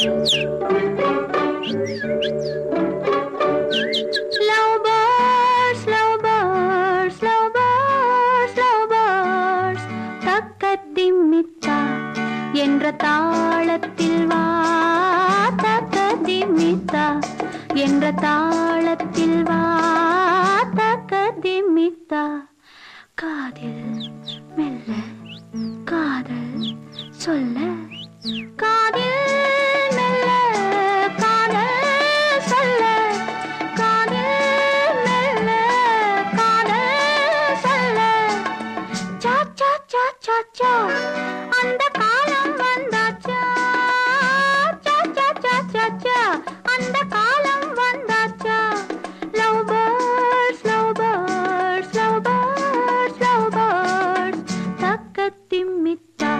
என்ற தாளத்தில் வா தக்கதிமித்தா என்ற தாளத்தில் வா தக்கதிமித்தா காதில் மெல்ல காதல் சொல்ல காதில் மெல்ல காதல் சொல்ல காதில் மெல்ல காதல் சொல்ல சா சா சா சா சா அந்த காலம் வந்தாச்சா சா சா சா சா சா அந்த காலம் வந்தாச்சா love birds love birds love birds love birds தக்கதிமித்தா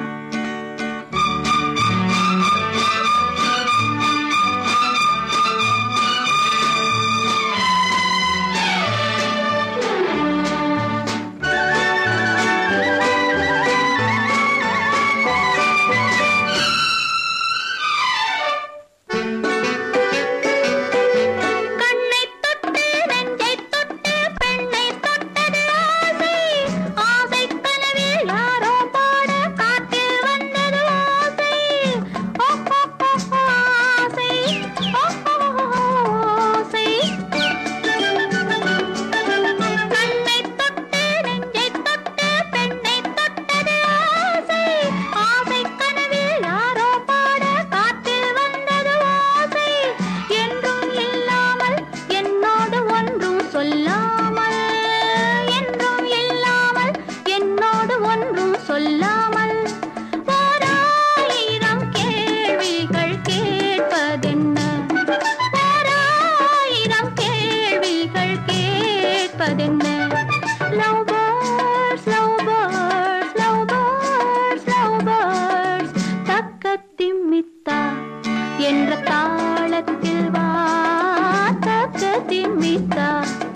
சொல்லாமல் ஓராயிரம் கேள்விகள் கேட்பதென்ன ஓராயிரம் கேள்விகள் கேட்பதென்ன love birds love birds love birds love birds தக்கதிமித்தா என்ற தாளத்தில் வா தக்கதிமித்தா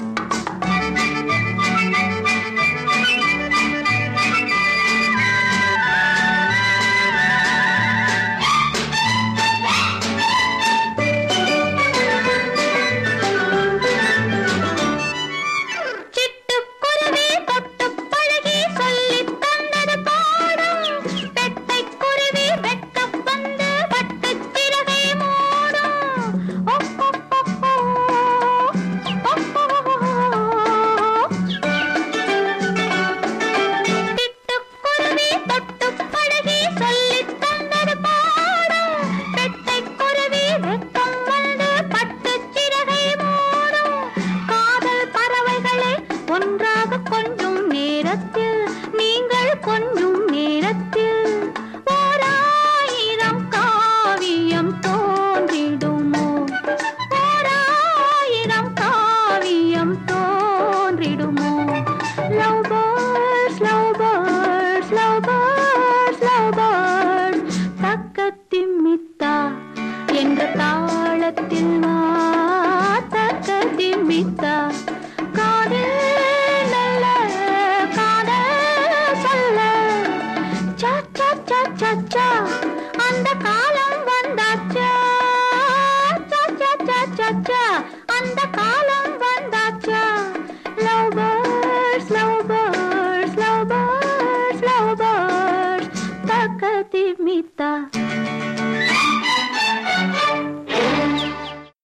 ஒன்றாக கொஞ்சம் நேரத்தில் நீங்கள் கொஞ்சம் நேரத்தில் ஓராயிரம் காவியம் தோன்றிடுமோ ஓராயிரம் காவியம் தோன்றிடுமோ love birds love birds love birds love birds தக்கதிமித்தா என்ற தாளத்தில் வா தக்கதிமித்தா காதில் அந்த காலம் வந்தாச்சா சா சா சா சா சா அந்த காலம் வந்தாச்சா love birds love birds love birds love birds தக்கதிமித்தா